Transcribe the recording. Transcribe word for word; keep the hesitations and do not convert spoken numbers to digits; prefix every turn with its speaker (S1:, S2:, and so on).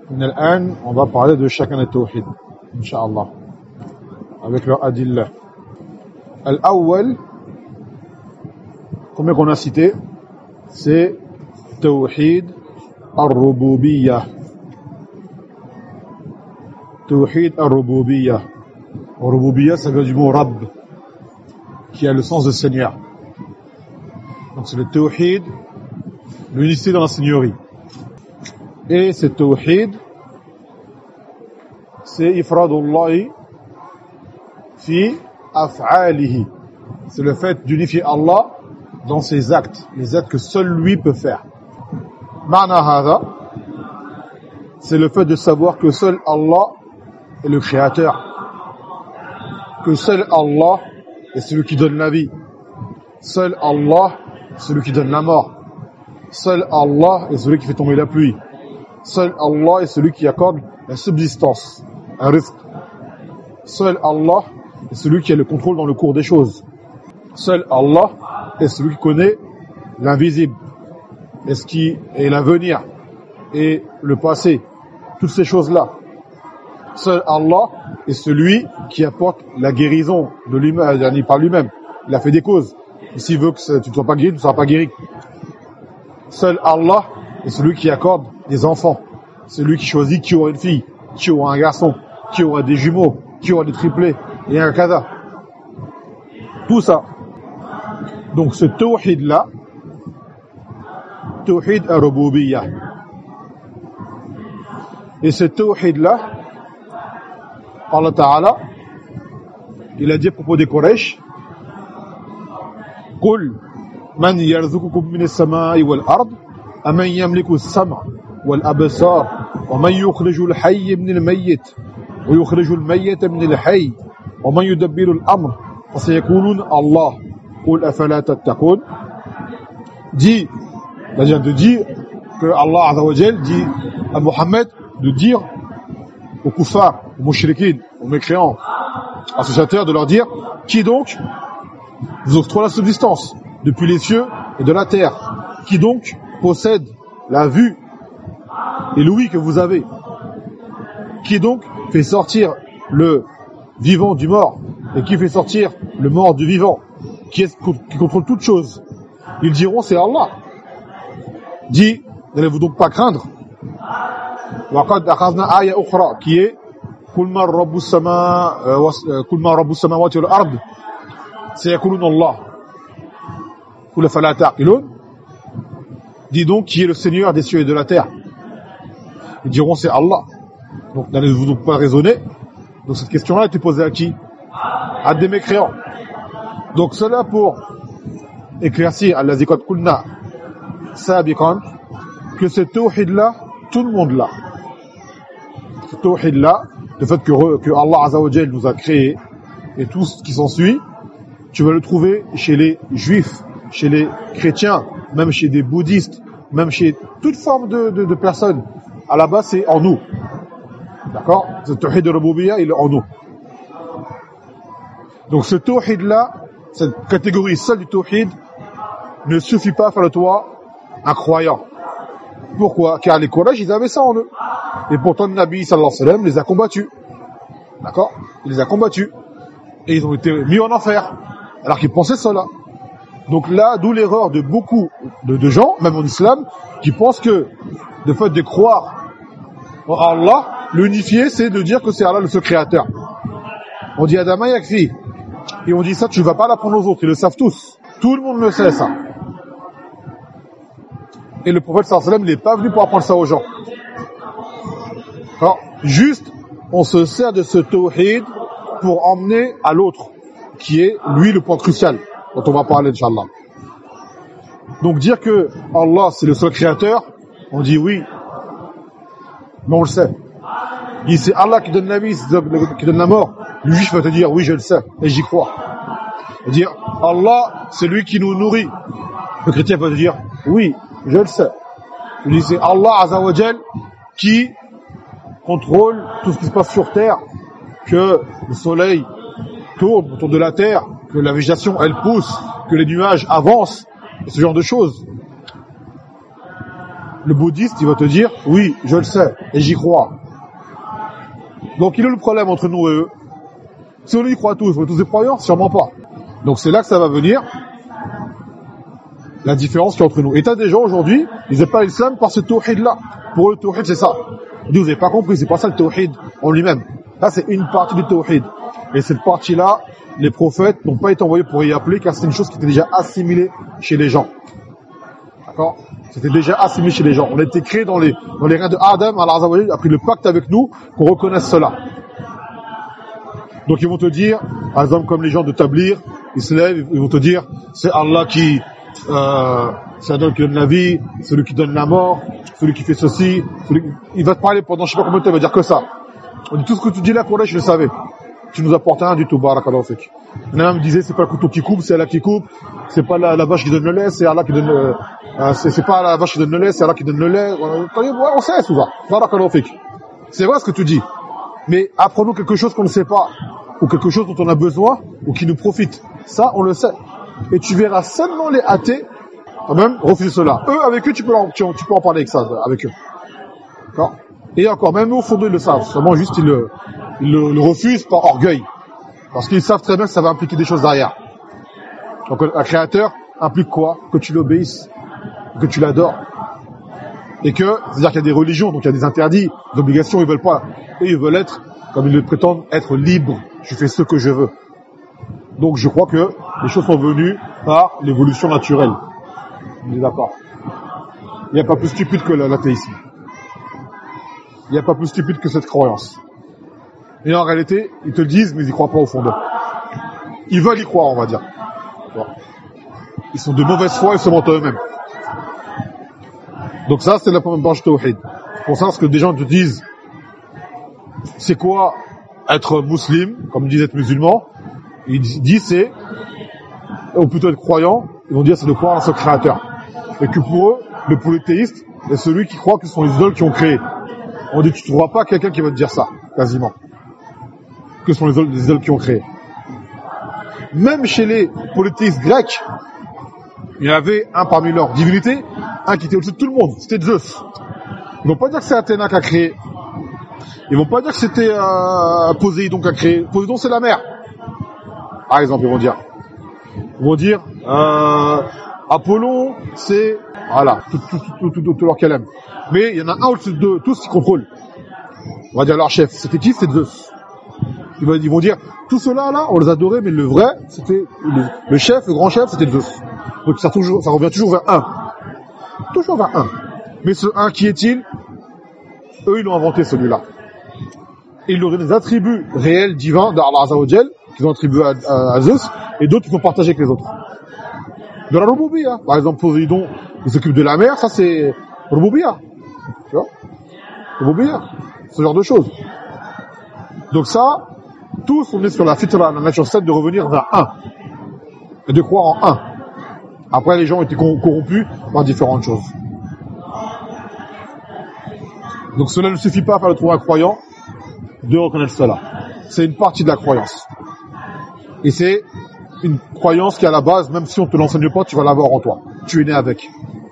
S1: الآن on va parler de chacun des tawhid Inch'Allah avec leur adillah. Al-awwal, comme on a cité, c'est tawhid al-rububiyyah. Tawhid al-rububiyyah. Rububiyyah, ça vient du mot Rabb, qui a le sens de Seigneur. Donc c'est le tawhid, l'unicité dans la seigneurie. Et ce tawhid, c'est ifradullahi fi af'alihi. C'est le fait d'unifier Allah dans ses actes, les actes que seul lui peut faire. Ma'na hadha, c'est le fait de savoir que seul Allah est le créateur, que seul Allah est celui qui donne la vie, seul Allah est celui qui donne la mort, seul Allah est celui qui fait tomber la pluie, seul Allah est celui qui accorde la subsistance, un rizq. Seul Allah est celui qui a le contrôle dans le cours des choses. Seul Allah est celui qui connaît l'invisible, et ce qui est l'avenir et le passé, toutes ces choses-là. Seul Allah est celui qui apporte la guérison de lui-même, par lui-même. Il a fait des causes. Et s'il veut que tu ne sois pas guéri, tu ne seras pas guéri. Seul Allah est celui qui accorde des enfants. Celui qui choisit qui aura une fille, qui aura un garçon, qui aura des jumeaux, qui aura des triplés, et un kada. Tout ça. Donc ce tawhid-là, tawhid al-rububiyyah. Et ce tawhid-là, Allah Ta'ala, il a dit à propos des Quraysh, قُلْ مَنْ يَرْزُقُكُمْ مِنَ السَّمَاءِ وَالْأَرْضِ أَمَنْ يَمْلِكُ السَّمْعَ وَالْأَبْصَارَ وَمَنْ يُخْرِجُ الْحَيَّ مِنَ الْمَيِّتِ وَيُخْرِجُ الْمَيِّتَ مِنَ الْحَيِّ وَمَنْ يُدَبِّرُ الْأَمْرَ فَسَيَقُولُونَ اللَّهُ قُلْ أَفَلَا تَتَّقُونَ. Dit, c'est-à-dire de dire que Allah Azza wa Jal dit à Mohammed de dire aux kuffars, aux mushrikines, aux mécréants, associateurs, de leur dire qui donc vous octroie la subsistance depuis les cieux et de la terre, qui donc possède la vue et l'ouïe que vous avez, qui donc fait sortir le vivant du mort et qui fait sortir le mort du vivant, qui, est, qui contrôle toutes choses. Ils diront c'est Allah. Dit, n'allez-vous donc pas craindre, qui est قُلْ مَنْ رَبُّ السَّمَاوَاتِ وَالْأَرْضِ سَيَقُولُونَ اللَّهُ قُلْ أَفَلَا تَعْقِلُونَ. Dis donc qui est le Seigneur des cieux et de la terre. Ils diront c'est Allah. Donc n'allez-vous donc pas raisonner? Donc cette question-là a été posée à qui? À des mécréants. Donc cela pour éclaircir allazi qad qulna sabiqan que ce tawhid-là, tout le monde l'a. Ce tawhid-là, le fait que, que Allah Azza wa Jal nous a créé et tout ce qui s'ensuit, tu vas le trouver chez les juifs, chez les chrétiens, même chez des bouddhistes, même chez toute forme de, de, de personnes. À la base, c'est en nous. D'accord? Ce tawhid de rububiyyah, il est en nous. Donc ce tawhid-là, cette catégorie seule du tawhid, ne suffit pas à faire de toi un croyant. Pourquoi? Car les Quraysh, ils avaient ça en eux. Et pourtant, le Nabi sallallahu alayhi wa sallam les a combattus. D'accord? Il les a combattus. Et ils ont été mis en enfer. Alors qu'ils pensaient cela. Donc là, d'où l'erreur de beaucoup de, de gens, même en islam, qui pensent que le fait de croire en Allah, l'unifier, c'est de dire que c'est Allah le seul créateur. On dit Adama yakfi. Et on dit ça, tu ne vas pas l'apprendre aux autres. Ils le savent tous. Tout le monde le sait, ça. Et le prophète sallallahu alayhi wa sallam n'est pas venu pour apprendre ça aux gens. Alors, juste, on se sert de ce tawhid pour emmener à l'autre, qui est, lui, le point crucial, dont on va parler, Inch'Allah. Donc, dire que Allah, c'est le seul créateur, on dit oui, mais on le sait. Il c'est Allah qui donne la vie, qui donne la mort. Le juif va te dire, oui, je le sais, et j'y crois. Il va dire, Allah, c'est lui qui nous nourrit. Le chrétien va te dire, oui, je le sais. Il dit, c'est Allah Azza wa Jal qui contrôle tout ce qui se passe sur terre, que le soleil tourne autour de la terre, que la végétation elle pousse, que les nuages avancent, et ce genre de choses. le bouddhiste, il va te dire, oui, je le sais, et j'y crois. Donc, il est le problème entre nous et eux. Si on y croit tous, on est tous des croyants, sûrement pas. Donc, c'est là que ça va venir, la différence qu'il y a entre nous. Et t'as des gens aujourd'hui, ils n'aiment pas l'islam par ce tawhid-là. Pour eux, le tawhid, c'est ça. Ils disent, vous n'avez pas compris, c'est pas ça le tawhid en lui-même. Là, c'est une partie du tawhid. Et cette partie-là, les prophètes n'ont pas été envoyés pour y appeler, car c'est une chose qui était déjà assimilée chez les gens. D'accord? C'était déjà assimilé chez les gens. On a été créé dans les, dans les reins de Adam, Allah Azza wa Jalla a pris le pacte avec nous, qu'on reconnaisse cela. Donc ils vont te dire, par exemple, comme les gens de Tablir, ils se lèvent, ils vont te dire, c'est Allah qui, euh, c'est Allah qui donne la vie, celui qui donne la mort, celui qui fait ceci, celui qui... il va te parler pendant je sais pas combien de temps, il va dire que ça. On dit tout ce que tu dis là, pour là, je le savais. Tu nous apportes rien du tout, barakallahu fik. Il y en a qui me disaient, c'est pas le couteau qui coupe, c'est Allah qui coupe, c'est pas la, la vache qui donne le lait, c'est Allah qui donne le, euh, c'est, c'est pas la vache qui donne le lait, c'est Allah qui donne le lait. Ouais, on sait souvent, barakallahu fik. C'est vrai ce que tu dis. Mais apprenons quelque chose qu'on ne sait pas, ou quelque chose dont on a besoin, ou qui nous profite. Ça, on le sait. Et tu verras seulement les athées, quand même, refuser cela. Eux, avec eux, tu peux, leur, tu, tu peux en parler avec ça, avec eux. D'accord? Et encore, même eux, au fond d'eux, ils le savent. Seulement, juste, ils le, ils le, le refusent par orgueil. Parce qu'ils savent très bien que ça va impliquer des choses derrière. Donc, un créateur implique quoi? Que tu l'obéisses, que tu l'adores. Et que, c'est-à-dire qu'il y a des religions, donc il y a des interdits, des obligations, ils veulent pas. Et ils veulent être, comme ils le prétendent, être libres. Je fais ce que je veux. Donc, je crois que les choses sont venues par l'évolution naturelle. On est d'accord. Il n'y a pas plus stupide que l'athéisme. Il n'y a pas plus stupide que cette croyance. Et en réalité, ils te le disent, mais ils n'y croient pas au fond d'eux. Ils veulent y croire, on va dire. Ils sont de mauvaise foi et se mentent eux-mêmes. Donc ça, c'est la première branche tawhid. Pour ça, ce que des gens te disent, c'est quoi être musulman, comme disent être musulman, ils disent c'est, ou plutôt être croyant, ils vont dire c'est de croire en ce créateur. Et que pour eux, le polythéiste est celui qui croit que ce sont les idoles qui ont créé. On dit, tu ne trouveras pas quelqu'un qui va te dire ça, quasiment. Que ce sont les idoles, les idoles qui ont créé. Même chez les polythéistes grecs, il y avait un parmi leurs divinités, un qui était au-dessus de tout le monde, c'était Zeus. Ils vont pas dire que c'est Athéna qui a créé. Ils vont pas dire que c'était euh, Poséidon qui a créé. Poséidon, c'est la mer. Par exemple, ils vont dire. Ils vont dire, euh, Apollon, c'est, voilà, tout, tout, tout, tout, tout, tout leur calme. Mais il y en a un au-dessus de tous qui contrôle. On va dire leur chef. C'était qui? C'est Zeus. Ils vont, ils vont dire, tout cela là, on les adorait, mais le vrai, c'était, le, le chef, le grand chef, c'était Zeus. Donc ça, toujours, ça revient toujours vers un. Toujours vers un. Mais ce un, qui est-il? Eux, ils l'ont inventé, celui-là. Et ils leur donnent des attributs réels, divins, d'Allah Azza wa Jal, qu'ils ont attribués à, à, à Zeus, et d'autres qu'ils ont partagés avec les autres. De la Rububiyya. Par exemple, Poséidon, il s'occupe de la mer, ça c'est Rububiyya. Tu vois? Rububiyya. Ce genre de choses. Donc ça, tous on est sur la fitra, la nature saine de revenir vers un. Et de croire en un. Après, les gens ont été corrompus par différentes choses. Donc cela ne suffit pas à faire le trou à croyant de reconnaître cela. C'est une partie de la croyance. Et c'est une croyance qui, à la base, même si on te l'enseigne pas, tu vas l'avoir en toi. Tu es né avec.